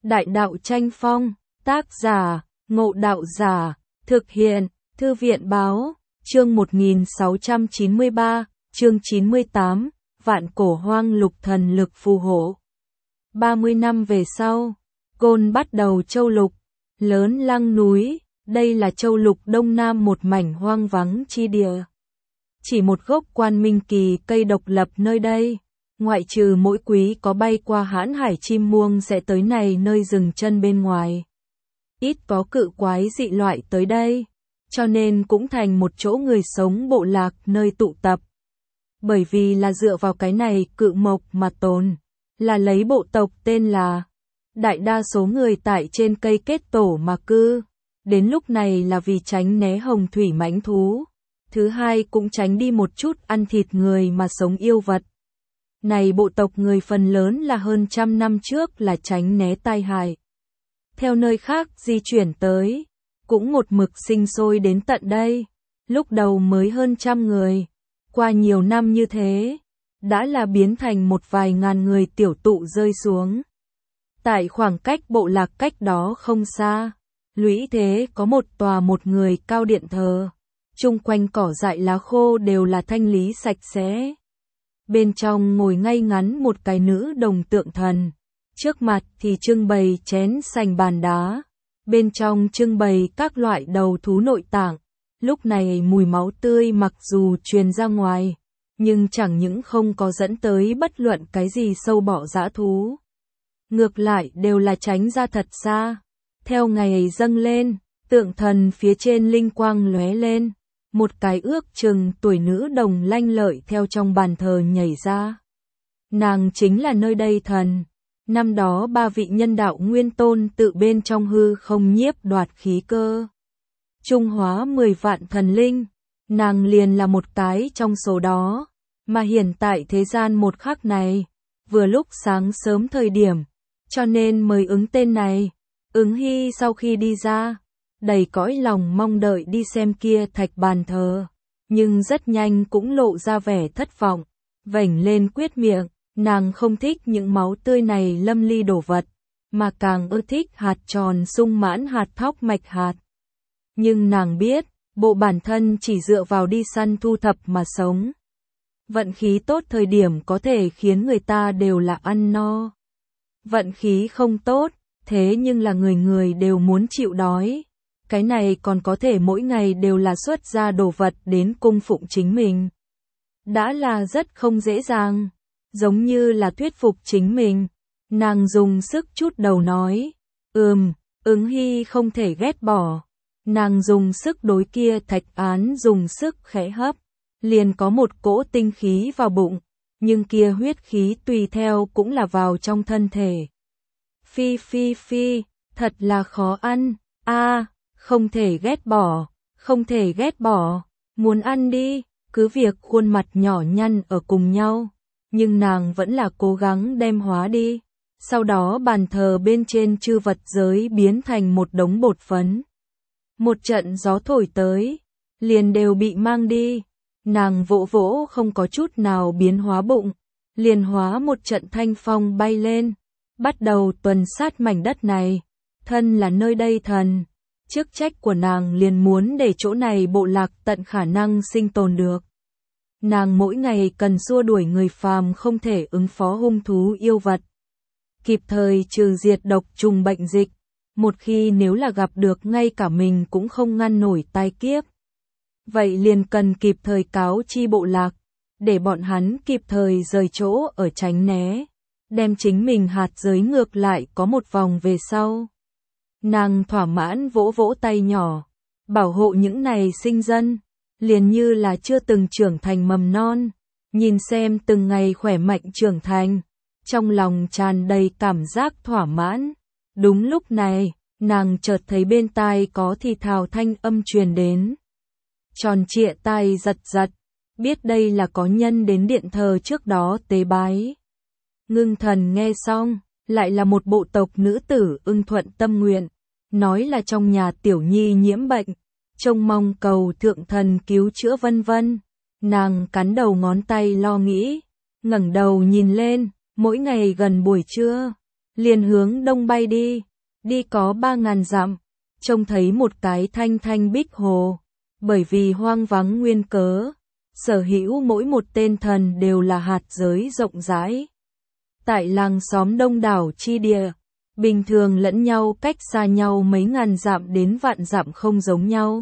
Đại đạo tranh phong, tác giả, Ngộ Đạo Giả, thực hiện, Thư viện báo, chương 1693, chương 98, Vạn Cổ Hoang Lục Thần Lực phù hộ. 30 năm về sau, Côn bắt đầu châu lục, lớn Lăng núi, đây là châu lục đông nam một mảnh hoang vắng chi địa. Chỉ một gốc Quan Minh Kỳ cây độc lập nơi đây, ngoại trừ mỗi quý có bay qua hãn hải chim muông sẽ tới này nơi dừng chân bên ngoài. Ít có cự quái dị loại tới đây, cho nên cũng thành một chỗ người sống bộ lạc nơi tụ tập. Bởi vì là dựa vào cái này cự mộc mà tồn, là lấy bộ tộc tên là. Đại đa số người tại trên cây kết tổ mà cư, đến lúc này là vì tránh né hồng thủy mãnh thú. Thứ hai cũng tránh đi một chút ăn thịt người mà sống yêu vật. Này bộ tộc người phần lớn là hơn 100 năm trước là tránh né tai hại. Theo nơi khác di chuyển tới, cũng một mực sinh sôi đến tận đây. Lúc đầu mới hơn 100 người, qua nhiều năm như thế, đã là biến thành một vài ngàn người tiểu tụ rơi xuống. Tại khoảng cách bộ lạc cách đó không xa, lũy thế có một tòa một người cao điện thờ. Chung quanh cỏ dại lá khô đều là thanh lý sạch sẽ. Bên trong ngồi ngay ngắn một cái nữ đồng tượng thần. Trước mặt thì trưng bày chén sành bàn đá. Bên trong trưng bày các loại đầu thú nội tạng. Lúc này mùi máu tươi mặc dù truyền ra ngoài, nhưng chẳng những không có dẫn tới bất luận cái gì sâu bọ dã thú. Ngược lại đều là tránh ra thật xa. Theo ngày dâng lên, tượng thần phía trên linh quang lóe lên. Một cái ước chừng tuổi nữ đồng lanh lợi theo trong bàn thờ nhảy ra. Nàng chính là nơi đây thần. Năm đó 3 vị nhân đạo nguyên tôn tự bên trong hư không nhiếp đoạt khí cơ. Trung hóa 10 vạn thần linh. Nàng liền là một cái trong số đó. Mà hiện tại thế gian một khắc này, vừa lúc sáng sớm thời điểm, cho nên mới ứng tên này. Ứng Hy sau khi đi ra, đầy cõi lòng mong đợi đi xem kia thạch bàn thờ, nhưng rất nhanh cũng lộ ra vẻ thất vọng, vểnh lên quyết miệng, nàng không thích những máu tươi này lâm ly đổ vật, mà càng ưa thích hạt tròn sung mãn hạt thóc mạch hạt. Nhưng nàng biết, bộ bản thân chỉ dựa vào đi săn thu thập mà sống. Vận khí tốt thời điểm có thể khiến người ta đều là ăn no. Vận khí không tốt, thế nhưng là người người đều muốn chịu đói. Cái này còn có thể mỗi ngày đều là xuất ra đồ vật đến cung phụng chính mình. Đã là rất không dễ dàng, giống như là thuyết phục chính mình. Nàng dùng sức chút đầu nói, Ứng Hy không thể ghét bỏ. Nàng dùng sức đối kia thạch án dùng sức khẽ hấp, liền có một cỗ tinh khí vào bụng, nhưng kia huyết khí tùy theo cũng là vào trong thân thể. Phi, thật là khó ăn, không thể ghét bỏ, không thể ghét bỏ, muốn ăn đi, cứ việc khuôn mặt nhỏ nhăn ở cùng nhau, nhưng nàng vẫn là cố gắng đem hóa đi. Sau đó bàn thờ bên trên chư vật giới biến thành một đống bột phấn. Một trận gió thổi tới, liền đều bị mang đi, nàng vỗ vỗ không có chút nào biến hóa bụng, liền hóa một trận thanh phong bay lên, bắt đầu tuần sát mảnh đất này, thân là nơi đây thần. Chức trách của nàng liền muốn để chỗ này bộ lạc tận khả năng sinh tồn được. Nàng mỗi ngày cần xua đuổi người phàm không thể ứng phó hung thú yêu vật. Kịp thời trừ diệt độc trùng bệnh dịch. Một khi nếu là gặp được ngay cả mình cũng không ngăn nổi tai kiếp. Vậy liền cần kịp thời cáo chi bộ lạc, để bọn hắn kịp thời rời chỗ ở tránh né. Đem chính mình hạt giới ngược lại có một vòng về sau. Nàng thỏa mãn vỗ vỗ tay nhỏ, bảo hộ những này sinh dân, liền như là chưa từng trưởng thành mầm non, nhìn xem từng ngày khỏe mạnh trưởng thành, trong lòng tràn đầy cảm giác thỏa mãn. Đúng lúc này, nàng chợt thấy bên tai có thì thào thanh âm truyền đến. Tròn trịa tai giật giật, biết đây là có nhân đến điện thờ trước đó tế bái. Ngưng thần nghe xong, lại là một bộ tộc nữ tử ưng thuận tâm nguyện. Nói là trong nhà tiểu nhi nhiễm bệnh, trông mong cầu thượng thần cứu chữa vân vân. Nàng cắn đầu ngón tay lo nghĩ, ngẩng đầu nhìn lên, mỗi ngày gần buổi trưa, liền hướng đông bay đi, đi có 3.000 dặm, trông thấy một cái thanh thanh bích hồ, bởi vì hoang vắng nguyên cớ, sở hữu mỗi một tên thần đều là hạt giới rộng rãi. Tại làng xóm đông đảo chi địa, bình thường lẫn nhau cách xa nhau mấy ngàn dặm đến vạn dặm không giống nhau.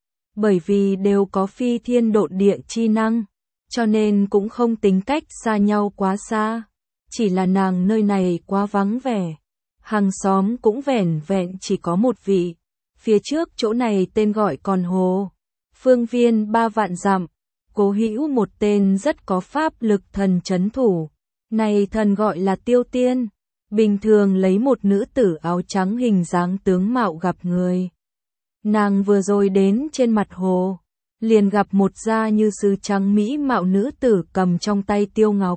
Bởi vì đều có phi thiên độn địa chi năng, cho nên cũng không tính cách xa nhau quá xa. Chỉ là nàng nơi này quá vắng vẻ, hàng xóm cũng vẻn vẹn chỉ có một vị. Phía trước chỗ này tên gọi còn hồ, phương viên 3 vạn dặm, cố hữu một tên rất có pháp lực thần trấn thủ. Này thần gọi là Tiêu Tiên, bình thường lấy một nữ tử áo trắng hình dáng tướng mạo gặp người. Nàng vừa rồi đến trên mặt hồ, liền gặp một da như sứ trắng mỹ mạo nữ tử cầm trong tay tiêu ngọc.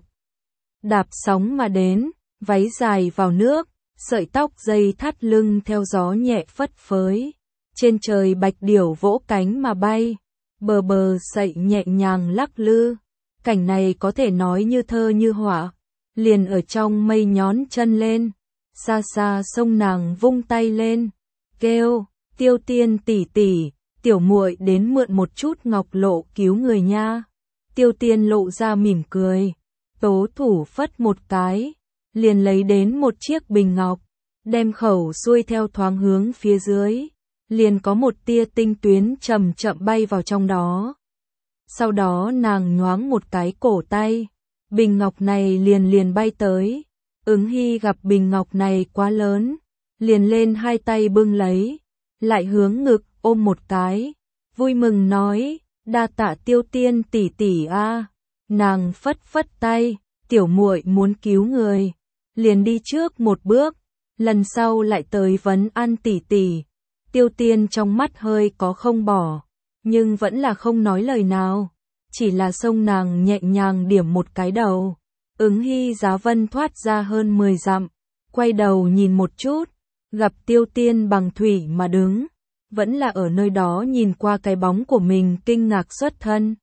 Đạp sóng mà đến, váy dài vào nước, sợi tóc dây thắt lưng theo gió nhẹ phất phới. Trên trời bạch điểu vỗ cánh mà bay, bờ bờ sậy nhẹ nhàng lắc lư. Cảnh này có thể nói như thơ như họa, liền ở trong mây nhón chân lên, xa xa sông nàng vung tay lên, kêu, Tiêu Tiên tỷ tỷ, tiểu muội đến mượn một chút ngọc lộ cứu người nha. Tiêu Tiên lộ ra mỉm cười, tố thủ phất một cái, liền lấy đến một chiếc bình ngọc, đem khẩu xuôi theo thoáng hướng phía dưới, liền có một tia tinh tuyến chậm chậm bay vào trong đó. Sau đó nàng nhoáng một cái cổ tay, bình ngọc này liền liền bay tới. Ứng Hy gặp bình ngọc này quá lớn, liền lên hai tay bưng lấy, lại hướng ngực ôm một cái, vui mừng nói, đa tạ Tiêu Tiên tỷ tỷ a. Nàng phất phất tay, tiểu muội muốn cứu người, liền đi trước một bước, lần sau lại tới vấn an tỷ tỷ. Tiêu Tiên trong mắt hơi có không bỏ, nhưng vẫn là không nói lời nào, chỉ là xông nàng nhẹ nhàng điểm một cái đầu. Ứng Hy giá vân thoát ra hơn 10 dặm, quay đầu nhìn một chút, gặp Tiêu Tiên bằng thủy mà đứng, vẫn là ở nơi đó nhìn qua cái bóng của mình kinh ngạc xuất thân.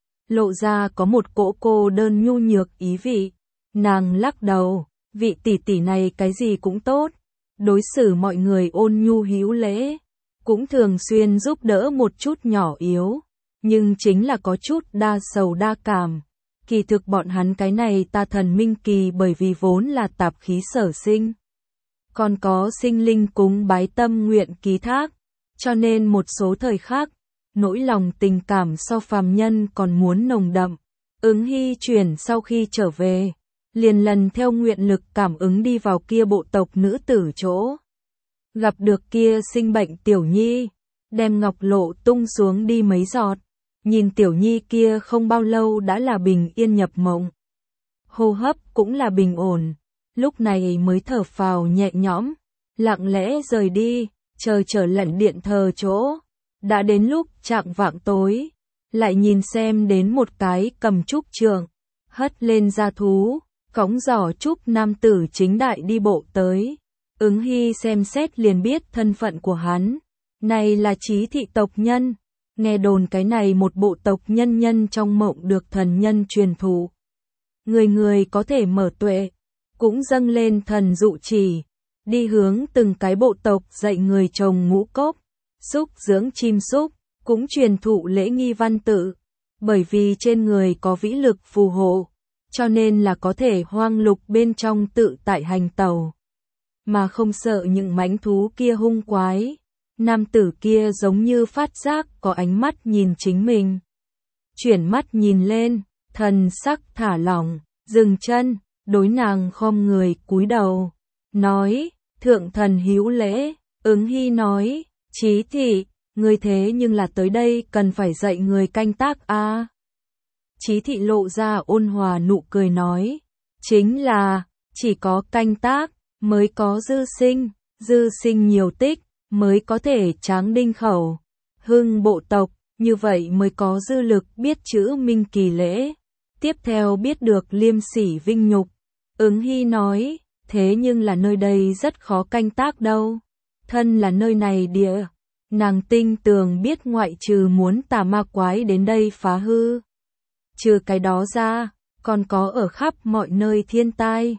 Lộ ra có một cỗ cô đơn nhu nhược ý vị, nàng lắc đầu, vị tỷ tỷ này cái gì cũng tốt, đối xử mọi người ôn nhu hữu lễ, cũng thường xuyên giúp đỡ một chút nhỏ yếu, nhưng chính là có chút đa sầu đa cảm. Kỳ thực bọn hắn cái này ta thần minh kỳ bởi vì vốn là tạp khí sở sinh, còn có sinh linh cúng bái tâm nguyện ký thác, cho nên một số thời khác, nỗi lòng tình cảm so phàm nhân còn muốn nồng đậm. Ứng Hy chuyển sau khi trở về, liền lần theo nguyện lực cảm ứng đi vào kia bộ tộc nữ tử chỗ. Gặp được kia sinh bệnh tiểu nhi, đem ngọc lộ tung xuống đi mấy giọt. Nhìn tiểu nhi kia không bao lâu đã là bình yên nhập mộng. Hô hấp cũng là bình ổn, lúc này mới thở phào nhẹ nhõm, lặng lẽ rời đi, chờ trở lận điện thờ chỗ. Đã đến lúc chạng vạng tối, lại nhìn xem đến một cái cầm trúc trượng, hất lên ra thú, cõng giỏ trúc nam tử chính đại đi bộ tới. Ứng Hy xem xét liền biết thân phận của hắn, này là Chí thị tộc nhân. Nghe đồn cái này một bộ tộc nhân nhân trong mộng được thần nhân truyền thụ. Người người có thể mở tuệ, cũng dâng lên thần dụ chỉ, đi hướng từng cái bộ tộc dạy người trồng ngũ cốc, xúc dưỡng chim súc, cũng truyền thụ lễ nghi văn tự. Bởi vì trên người có vĩ lực phù hộ, cho nên là có thể hoang lục bên trong tự tại hành tẩu, mà không sợ những mãnh thú kia hung quái. Nam tử kia giống như phát giác có ánh mắt nhìn chính mình. Chuyển mắt nhìn lên, thần sắc thả lỏng, dừng chân, đối nàng khom người cúi đầu. Nói, thượng thần hữu lễ. Ứng Hy nói, Chí thị, ngươi thế nhưng là tới đây cần phải dạy người canh tác a. Chí thị lộ ra ôn hòa nụ cười nói, chính là, chỉ có canh tác, mới có dư sinh nhiều tích, mới có thể tráng đinh khẩu, hưng bộ tộc, như vậy mới có dư lực biết chữ minh kỳ lễ, tiếp theo biết được liêm sỉ vinh nhục. Ứng Hy nói, thế nhưng là nơi đây rất khó canh tác đâu, thân là nơi này địa, nàng tinh tường biết ngoại trừ muốn tà ma quái đến đây phá hư. Trừ cái đó ra, còn có ở khắp mọi nơi thiên tai,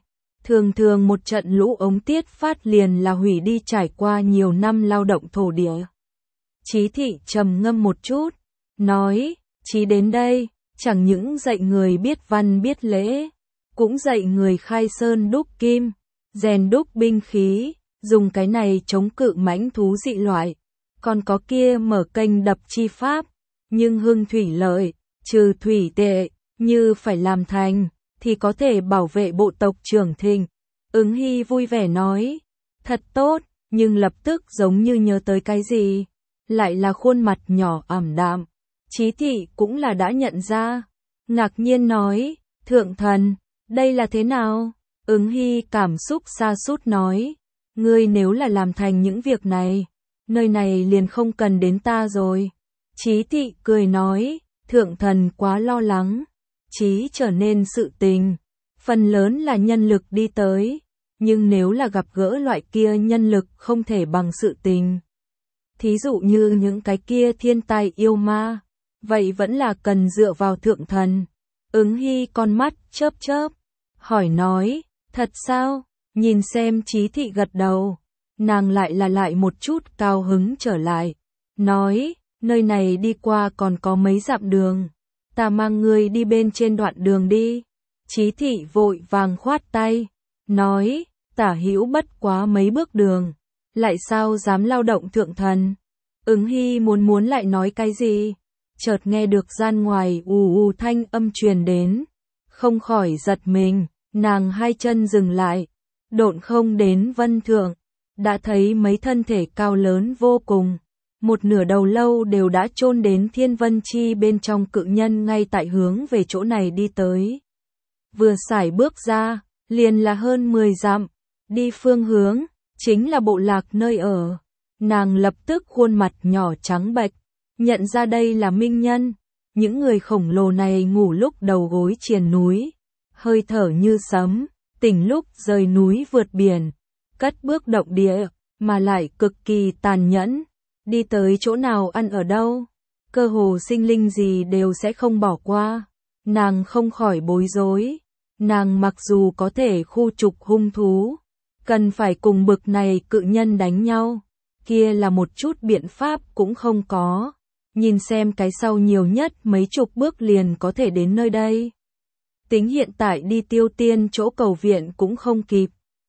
Thường thường một trận lũ ống tiết phát liền là hủy đi trải qua nhiều năm lao động thổ địa. Chí Thị trầm ngâm một chút, nói, Chí đến đây, chẳng những dạy người biết văn biết lễ, cũng dạy người khai sơn đúc kim, rèn đúc binh khí, dùng cái này chống cự mãnh thú dị loại, còn có kia mở kênh đập chi pháp, nhưng hưng thủy lợi, trừ thủy tệ, như phải làm thành, thì có thể bảo vệ bộ tộc trưởng thịnh. Ứng Hy vui vẻ nói, thật tốt, nhưng lập tức giống như nhớ tới cái gì, lại là khuôn mặt nhỏ ảm đạm. Chí Thị cũng là đã nhận ra, ngạc nhiên nói, thượng thần, đây là thế nào? Ứng Hy cảm xúc sa sút nói, ngươi nếu là làm thành những việc này, nơi này liền không cần đến ta rồi. Chí Thị cười nói, thượng thần quá lo lắng, Chí trở nên sự tình, phần lớn là nhân lực đi tới, nhưng nếu là gặp gỡ loại kia nhân lực không thể bằng sự tình. Thí dụ như những cái kia thiên tai yêu ma, vậy vẫn là cần dựa vào thượng thần. Ứng Hy con mắt chớp chớp, hỏi nói, thật sao? Nhìn xem Chí Thị gật đầu, nàng lại một chút cao hứng trở lại, nói, nơi này đi qua còn có mấy dặm đường, ta mang ngươi đi bên trên đoạn đường đi. Chí Thị vội vàng khoát tay, nói, tả hữu bất quá mấy bước đường, lại sao dám lao động thượng thần. Ứng Hy muốn lại nói cái gì, chợt nghe được gian ngoài ù thanh âm truyền đến, không khỏi giật mình, nàng hai chân dừng lại, độn không đến vân thượng, đã thấy mấy thân thể cao lớn vô cùng, một nửa đầu lâu đều đã chôn đến thiên vân chi bên trong cự nhân ngay tại hướng về chỗ này đi tới. Vừa sải bước ra, liền là hơn 10 dặm, đi phương hướng, chính là bộ lạc nơi ở. Nàng lập tức khuôn mặt nhỏ trắng bệch, nhận ra đây là minh nhân, những người khổng lồ này ngủ lúc đầu gối triền núi, hơi thở như sấm, tỉnh lúc rời núi vượt biển, cất bước động địa, mà lại cực kỳ tàn nhẫn, đi tới chỗ nào ăn ở đâu, cơ hồ sinh linh gì đều sẽ không bỏ qua. Nàng không khỏi bối rối, nàng mặc dù có thể khu trục hung thú, cần phải cùng bực này cự nhân đánh nhau, kia là một chút biện pháp cũng không có, nhìn xem cái sau nhiều nhất mấy chục bước liền có thể đến nơi đây. Tính hiện tại đi Tiêu Tiên chỗ cầu viện cũng không kịp.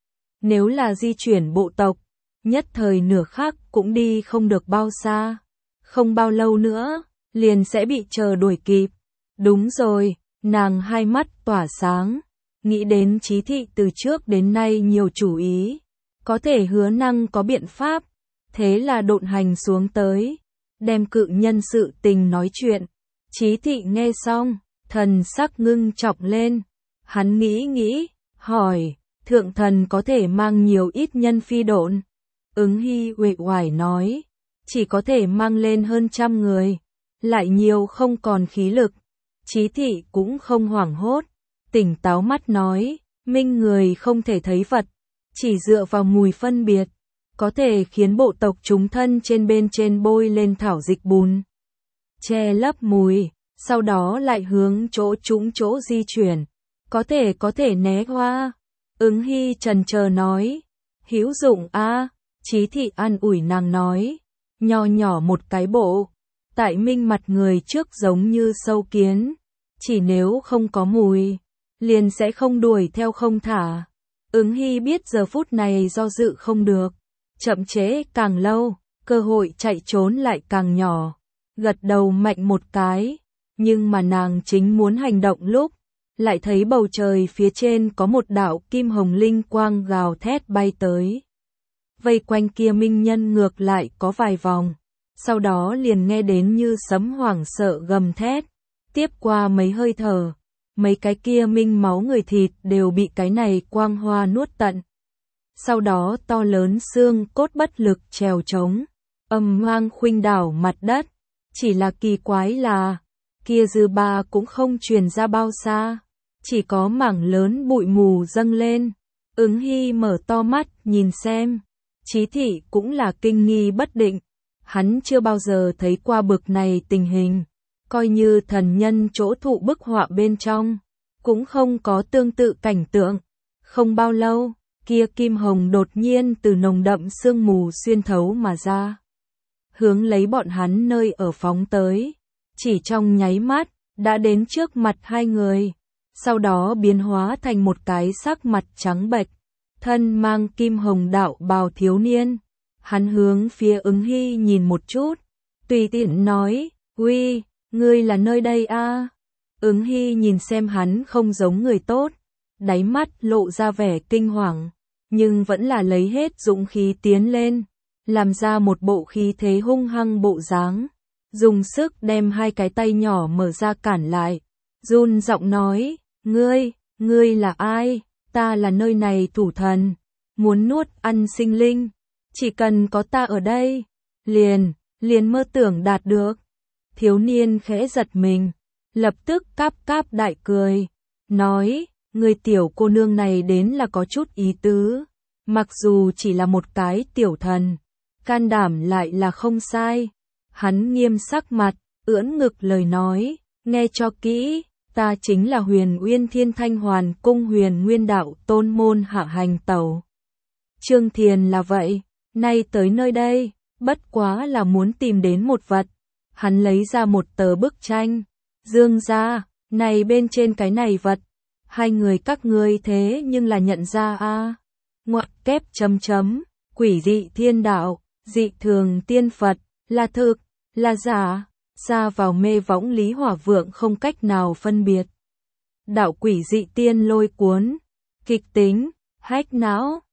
Nếu là di chuyển bộ tộc, nhất thời nửa khắc cũng đi không được bao xa, không bao lâu nữa, liền sẽ bị chờ đuổi kịp. Đúng rồi, nàng hai mắt tỏa sáng, nghĩ đến Chí Thị từ trước đến nay nhiều chủ ý, có thể hứa năng có biện pháp, thế là độn hành xuống tới, đem cự nhân sự tình nói chuyện. Chí Thị nghe xong, thần sắc ngưng trọng lên, hắn nghĩ, hỏi, thượng thần có thể mang nhiều ít nhân phi độn? Ứng Hy uể oải nói, chỉ có thể mang lên hơn 100 người, lại nhiều không còn khí lực. Chí Thị cũng không hoảng hốt, tỉnh táo mắt nói, minh người không thể thấy vật, chỉ dựa vào mùi phân biệt, có thể khiến bộ tộc chúng thân trên bên trên bôi lên thảo dịch bùn, che lấp mùi, sau đó lại hướng chỗ trũng chỗ di chuyển, có thể né qua. Ứng Hy trần chờ nói, hữu dụng a. Chí Thị an ủi nàng nói, nho nhỏ một cái bộ, tại minh mặt người trước giống như sâu kiến, chỉ nếu không có mùi, liền sẽ không đuổi theo không thả. Ứng Hy biết giờ phút này do dự không được, chậm chế càng lâu, cơ hội chạy trốn lại càng nhỏ, gật đầu mạnh một cái, nhưng mà nàng chính muốn hành động lúc, lại thấy bầu trời phía trên có một đạo kim hồng linh quang gào thét bay tới. Vây quanh kia minh nhân ngược lại có vài vòng, sau đó liền nghe đến như sấm hoảng sợ gầm thét, tiếp qua mấy hơi thở, mấy cái kia minh máu người thịt đều bị cái này quang hoa nuốt tận. Sau đó to lớn xương cốt bất lực trèo trống, ầm vang khuynh đảo mặt đất, chỉ là kỳ quái là, kia dư ba cũng không truyền ra bao xa, chỉ có mảng lớn bụi mù dâng lên. Ứng Hy mở to mắt nhìn xem, Chí Thị cũng là kinh nghi bất định, hắn chưa bao giờ thấy qua bực này tình hình, coi như thần nhân chỗ thụ bức họa bên trong, cũng không có tương tự cảnh tượng, Không bao lâu, kia kim hồng đột nhiên từ nồng đậm sương mù xuyên thấu mà ra. Hướng lấy bọn hắn nơi ở phóng tới. Chỉ trong nháy mắt, đã đến trước mặt hai người. Sau đó biến hóa thành một cái sắc mặt trắng bệch, thân mang kim hồng đạo bào thiếu niên. Hắn hướng phía Ứng Hy nhìn một chút, tùy tiện nói, uy, ngươi là nơi đây a? Ứng Hy nhìn xem hắn không giống người tốt, đáy mắt lộ ra vẻ kinh hoàng, nhưng vẫn là lấy hết dũng khí tiến lên, làm ra một bộ khí thế hung hăng bộ dáng, dùng sức đem hai cái tay nhỏ mở ra cản lại, run giọng nói, ngươi là ai? Ta là nơi này thủ thần, muốn nuốt ăn sinh linh, chỉ cần có ta ở đây, liền mơ tưởng đạt được. Thiếu niên khẽ giật mình, lập tức cáp cáp đại cười, nói, người tiểu cô nương này đến là có chút ý tứ, mặc dù chỉ là một cái tiểu thần, can đảm lại là không sai. Hắn nghiêm sắc mặt, ưỡn ngực lời nói, nghe cho kỹ, ta chính là Huyền Uyên Thiên Thanh Hoàn Cung Huyền Nguyên Đạo Tôn môn hạ hành tẩu. Trương Thiền là vậy, nay tới nơi đây, bất quá là muốn tìm đến một vật. Hắn lấy ra một tờ bức tranh, dương ra, này bên trên cái này vật, hai người các ngươi thế nhưng là nhận ra a? Ngoặc kép chấm chấm, quỷ dị thiên đạo, dị thường tiên Phật, là thực, là giả, ra vào mê võng Lý Hỏa Vượng không cách nào phân biệt. Đạo quỷ dị tiên lôi cuốn, kịch tính, hách não,